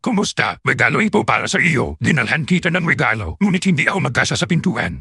Kumusta? Regalo ito para sa iyo. Dinalhan kita ng regalo, ngunit hindi ako magkasa sa pintuan.